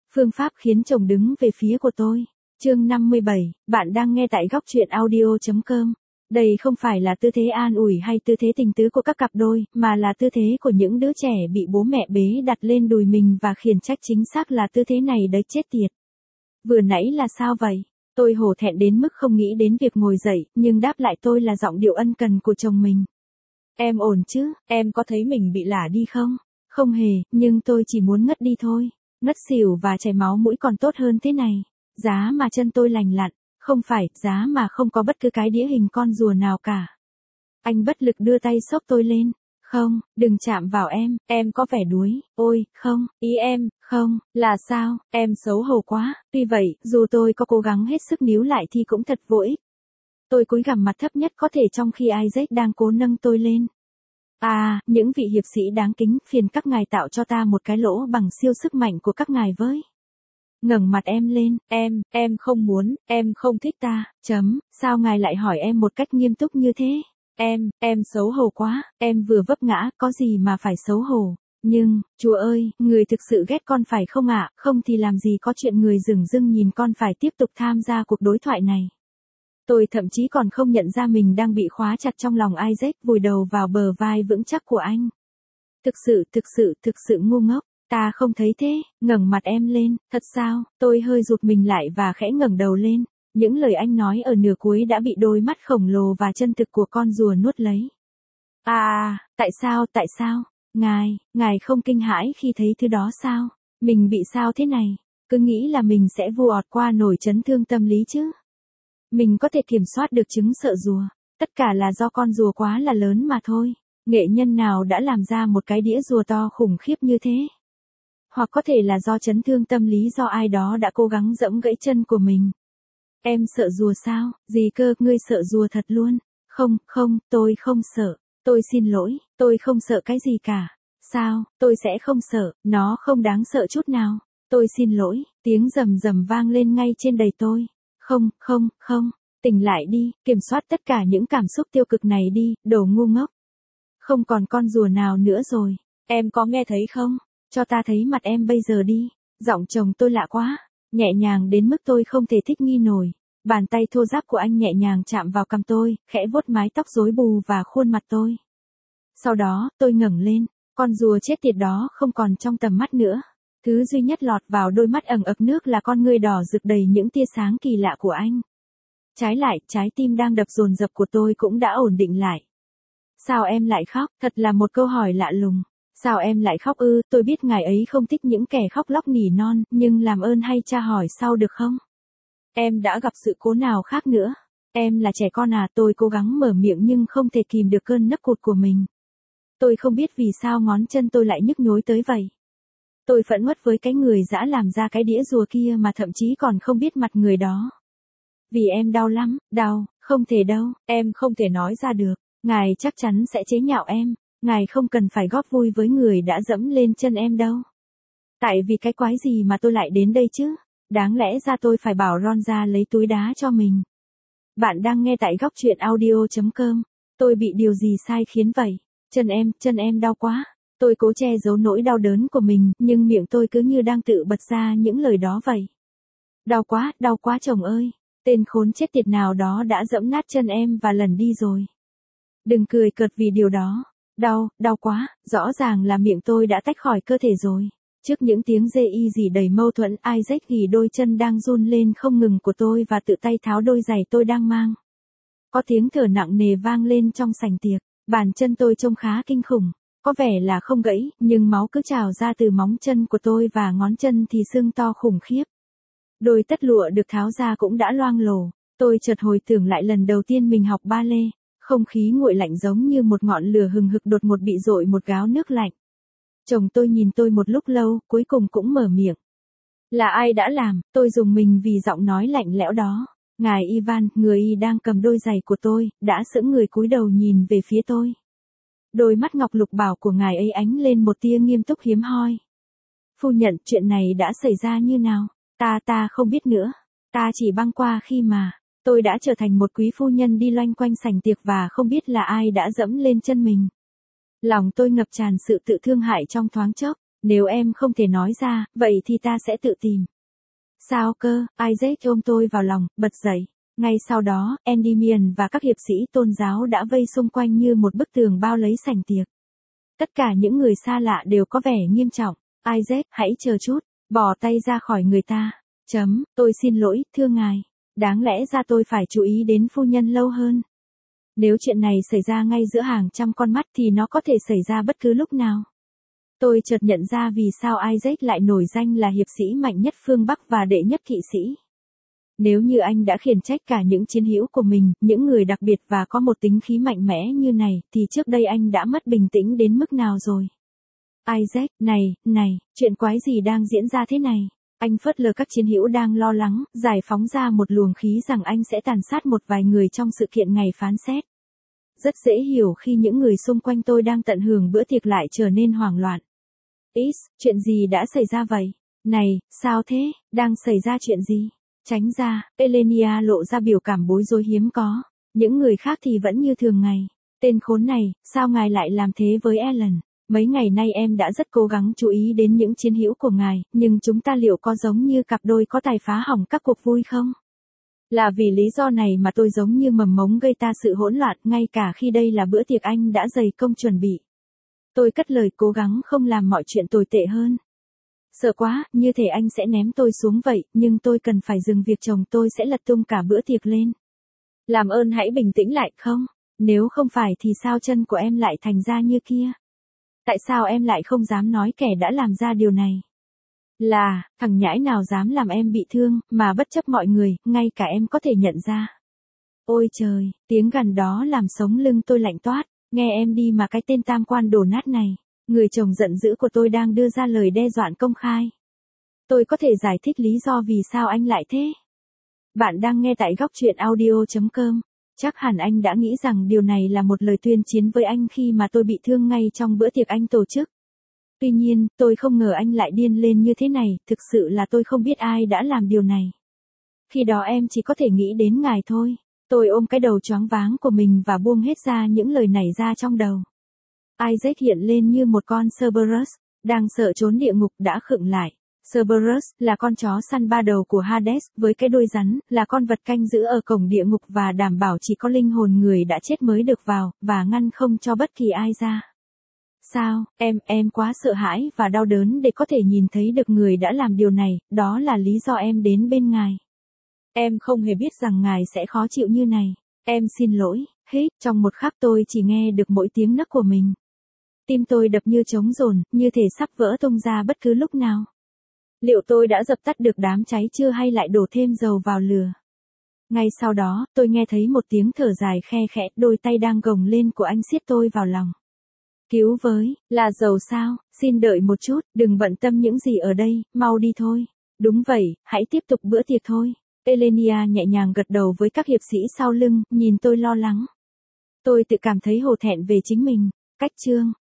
Phương pháp khiến chồng đứng về phía của tôi. Chương 57, bạn đang nghe tại góc truyện audio.com. Đây không phải là tư thế an ủi hay tư thế tình tứ của các cặp đôi, mà là tư thế của những đứa trẻ bị bố mẹ bế đặt lên đùi mình và khiển trách, chính xác là tư thế này đấy, chết tiệt. Vừa nãy là sao vậy? Tôi hổ thẹn đến mức không nghĩ đến việc ngồi dậy, nhưng đáp lại tôi là giọng điệu ân cần của chồng mình. Em ổn chứ, em có thấy mình bị lả đi không? Không hề, nhưng tôi chỉ muốn ngất đi thôi. Ngất xỉu và chảy máu mũi còn tốt hơn thế này. Giá mà chân tôi lành lặn, không phải, giá mà không có bất cứ cái đĩa hình con rùa nào cả. Anh bất lực đưa tay xốc tôi lên. Không, đừng chạm vào em có vẻ đuối. Ôi, không, ý em, không, là sao, em xấu hổ quá. Tuy vậy, dù tôi có cố gắng hết sức níu lại thì cũng thật vô ích. Tôi cúi gằm mặt thấp nhất có thể trong khi Isaac đang cố nâng tôi lên. À, những vị hiệp sĩ đáng kính, phiền các ngài tạo cho ta một cái lỗ bằng siêu sức mạnh của các ngài với. Ngẩng mặt em lên, em không muốn, em không thích ta, sao ngài lại hỏi em một cách nghiêm túc như thế? Em xấu hổ quá, em vừa vấp ngã, có gì mà phải xấu hổ. Nhưng, Chúa ơi, người thực sự ghét con phải không ạ? Không thì làm gì có chuyện người dửng dưng nhìn con phải tiếp tục tham gia cuộc đối thoại này. Tôi thậm chí còn không nhận ra mình đang bị khóa chặt trong lòng Isaac, vùi đầu vào bờ vai vững chắc của anh. Thực sự ngu ngốc. Ta không thấy thế, ngẩng mặt em lên, thật sao? Tôi hơi rụt mình lại và khẽ ngẩng đầu lên. Những lời anh nói ở nửa cuối đã bị đôi mắt khổng lồ và chân thực của con rùa nuốt lấy. Tại sao? Ngài không kinh hãi khi thấy thứ đó sao? Mình bị sao thế này? Cứ nghĩ là mình sẽ vụt qua nổi chấn thương tâm lý chứ. Mình có thể kiểm soát được chứng sợ rùa. Tất cả là do con rùa quá là lớn mà thôi. Nghệ nhân nào đã làm ra một cái đĩa rùa to khủng khiếp như thế? Hoặc có thể là do chấn thương tâm lý do ai đó đã cố gắng giẫm gãy chân của mình. Em sợ rùa sao? Gì cơ, ngươi sợ rùa thật luôn? Không, tôi không sợ. Tôi xin lỗi, tôi không sợ cái gì cả. Sao, tôi sẽ không sợ, nó không đáng sợ chút nào. Tôi xin lỗi, tiếng rầm rầm vang lên ngay trên đầy tôi. Không, tỉnh lại đi, kiểm soát tất cả những cảm xúc tiêu cực này đi, đồ ngu ngốc. Không còn con rùa nào nữa rồi, em có nghe thấy không? Cho ta thấy mặt em bây giờ đi. Giọng chồng tôi lạ quá, nhẹ nhàng đến mức tôi không thể thích nghi nổi. Bàn tay thô ráp của anh nhẹ nhàng chạm vào cằm tôi, khẽ vuốt mái tóc rối bù và khuôn mặt tôi. Sau đó, tôi ngẩng lên, con rùa chết tiệt đó không còn trong tầm mắt nữa. Thứ duy nhất lọt vào đôi mắt ẩn ực nước là con ngươi đỏ rực đầy những tia sáng kỳ lạ của anh. Trái lại, trái tim đang đập dồn dập của tôi cũng đã ổn định lại. Sao em lại khóc? Thật là một câu hỏi lạ lùng. Sao em lại khóc ư? Tôi biết ngài ấy không thích những kẻ khóc lóc nỉ non, nhưng làm ơn hay tra hỏi sau được không? Em đã gặp sự cố nào khác nữa? Em là trẻ con à? Tôi cố gắng mở miệng nhưng không thể kìm được cơn nấc cụt của mình. Tôi không biết vì sao ngón chân tôi lại nhức nhối tới vậy. Tôi phẫn uất với cái người dã làm ra cái đĩa rùa kia mà thậm chí còn không biết mặt người đó. Vì em đau lắm, đau, không thể đâu, em không thể nói ra được. Ngài chắc chắn sẽ chế nhạo em. Ngài không cần phải góp vui với người đã dẫm lên chân em đâu. Tại vì cái quái gì mà tôi lại đến đây chứ? Đáng lẽ ra tôi phải bảo Ron ra lấy túi đá cho mình. Bạn đang nghe tại góc truyện audio.com. Tôi bị điều gì sai khiến vậy? Chân em đau quá. Tôi cố che giấu nỗi đau đớn của mình, nhưng miệng tôi cứ như đang tự bật ra những lời đó vậy. Đau quá chồng ơi. Tên khốn chết tiệt nào đó đã dẫm nát chân em và lần đi rồi. Đừng cười cợt vì điều đó. Đau quá, rõ ràng là miệng tôi đã tách khỏi cơ thể rồi. Trước những tiếng rê y gì đầy mâu thuẫn, Isaac gỉ đôi chân đang run lên không ngừng của tôi và tự tay tháo đôi giày tôi đang mang. Có tiếng thở nặng nề vang lên trong sảnh tiệc, bàn chân tôi trông khá kinh khủng. Có vẻ là không gãy, nhưng máu cứ trào ra từ móng chân của tôi và ngón chân thì sưng to khủng khiếp. Đôi tất lụa được tháo ra cũng đã loang lổ. Tôi chợt hồi tưởng lại lần đầu tiên mình học ba lê. Không khí nguội lạnh giống như một ngọn lửa hừng hực đột ngột bị dội một gáo nước lạnh. Chồng tôi nhìn tôi một lúc lâu, cuối cùng cũng mở miệng. Là ai đã làm? Tôi rùng mình vì giọng nói lạnh lẽo đó. Ngài Ivan, người y đang cầm đôi giày của tôi, đã sững người cúi đầu nhìn về phía tôi. Đôi mắt ngọc lục bảo của ngài ấy ánh lên một tia nghiêm túc hiếm hoi. Phu nhận, chuyện này đã xảy ra như nào? Ta không biết nữa. Ta chỉ băng qua khi mà tôi đã trở thành một quý phu nhân đi loanh quanh sảnh tiệc và không biết là ai đã dẫm lên chân mình. Lòng tôi ngập tràn sự tự thương hại trong thoáng chốc. Nếu em không thể nói ra, vậy thì ta sẽ tự tìm. Sao cơ? Isaac ôm tôi vào lòng, bật dậy. Ngay sau đó, Endymion và các hiệp sĩ tôn giáo đã vây xung quanh như một bức tường bao lấy sảnh tiệc. Tất cả những người xa lạ đều có vẻ nghiêm trọng. Isaac, hãy chờ chút. Bỏ tay ra khỏi người ta. Tôi xin lỗi, thưa ngài. Đáng lẽ ra tôi phải chú ý đến phu nhân lâu hơn. Nếu chuyện này xảy ra ngay giữa hàng trăm con mắt thì nó có thể xảy ra bất cứ lúc nào. Tôi chợt nhận ra vì sao Isaac lại nổi danh là hiệp sĩ mạnh nhất phương Bắc và đệ nhất kỵ sĩ. Nếu như anh đã khiển trách cả những chiến hữu của mình, những người đặc biệt và có một tính khí mạnh mẽ như này, thì trước đây anh đã mất bình tĩnh đến mức nào rồi? Isaac, này, chuyện quái gì đang diễn ra thế này? Anh phớt lờ các chiến hữu đang lo lắng, giải phóng ra một luồng khí rằng anh sẽ tàn sát một vài người trong sự kiện ngày phán xét. Rất dễ hiểu khi những người xung quanh tôi đang tận hưởng bữa tiệc lại trở nên hoảng loạn. Chuyện gì đã xảy ra vậy? Này, sao thế? Đang xảy ra chuyện gì? Tránh ra, Elenia lộ ra biểu cảm bối rối hiếm có. Những người khác thì vẫn như thường ngày. Tên khốn này, sao ngài lại làm thế với Ellen? Mấy ngày nay em đã rất cố gắng chú ý đến những chiến hữu của ngài, nhưng chúng ta liệu có giống như cặp đôi có tài phá hỏng các cuộc vui không? Là vì lý do này mà tôi giống như mầm mống gây ta sự hỗn loạn, ngay cả khi đây là bữa tiệc anh đã dày công chuẩn bị. Tôi cất lời cố gắng không làm mọi chuyện tồi tệ hơn. Sợ quá, như thể anh sẽ ném tôi xuống vậy, nhưng tôi cần phải dừng việc chồng tôi sẽ lật tung cả bữa tiệc lên. Làm ơn hãy bình tĩnh lại không? Nếu không phải thì sao chân của em lại thành ra như kia? Tại sao em lại không dám nói kẻ đã làm ra điều này? Là, thằng nhãi nào dám làm em bị thương, mà bất chấp mọi người, ngay cả em có thể nhận ra. Ôi trời, tiếng gằn đó làm sống lưng tôi lạnh toát, nghe em đi mà cái tên tam quan đổ nát này. Người chồng giận dữ của tôi đang đưa ra lời đe dọa công khai. Tôi có thể giải thích lý do vì sao anh lại thế. Bạn đang nghe tại góc truyện audio.com. Chắc hẳn anh đã nghĩ rằng điều này là một lời tuyên chiến với anh khi mà tôi bị thương ngay trong bữa tiệc anh tổ chức. Tuy nhiên, tôi không ngờ anh lại điên lên như thế này, thực sự là tôi không biết ai đã làm điều này. Khi đó em chỉ có thể nghĩ đến ngài thôi. Tôi ôm cái đầu choáng váng của mình và buông hết ra những lời nảy ra trong đầu. Isaac hiện lên như một con Cerberus, đang sợ trốn địa ngục đã khựng lại. Cerberus là con chó săn ba đầu của Hades, với cái đuôi rắn, là con vật canh giữ ở cổng địa ngục và đảm bảo chỉ có linh hồn người đã chết mới được vào, và ngăn không cho bất kỳ ai ra. Sao, em quá sợ hãi và đau đớn để có thể nhìn thấy được người đã làm điều này, đó là lý do em đến bên ngài. Em không hề biết rằng ngài sẽ khó chịu như này. Em xin lỗi, trong một khắc tôi chỉ nghe được mỗi tiếng nấc của mình. Tim tôi đập như trống dồn, như thể sắp vỡ tung ra bất cứ lúc nào. Liệu tôi đã dập tắt được đám cháy chưa hay lại đổ thêm dầu vào lửa? Ngay sau đó, tôi nghe thấy một tiếng thở dài khe khẽ, đôi tay đang gồng lên của anh siết tôi vào lòng. Cứu với, là dầu sao, xin đợi một chút, đừng bận tâm những gì ở đây, mau đi thôi. Đúng vậy, hãy tiếp tục bữa tiệc thôi. Elenia nhẹ nhàng gật đầu với các hiệp sĩ sau lưng, nhìn tôi lo lắng. Tôi tự cảm thấy hổ thẹn về chính mình. Cách chương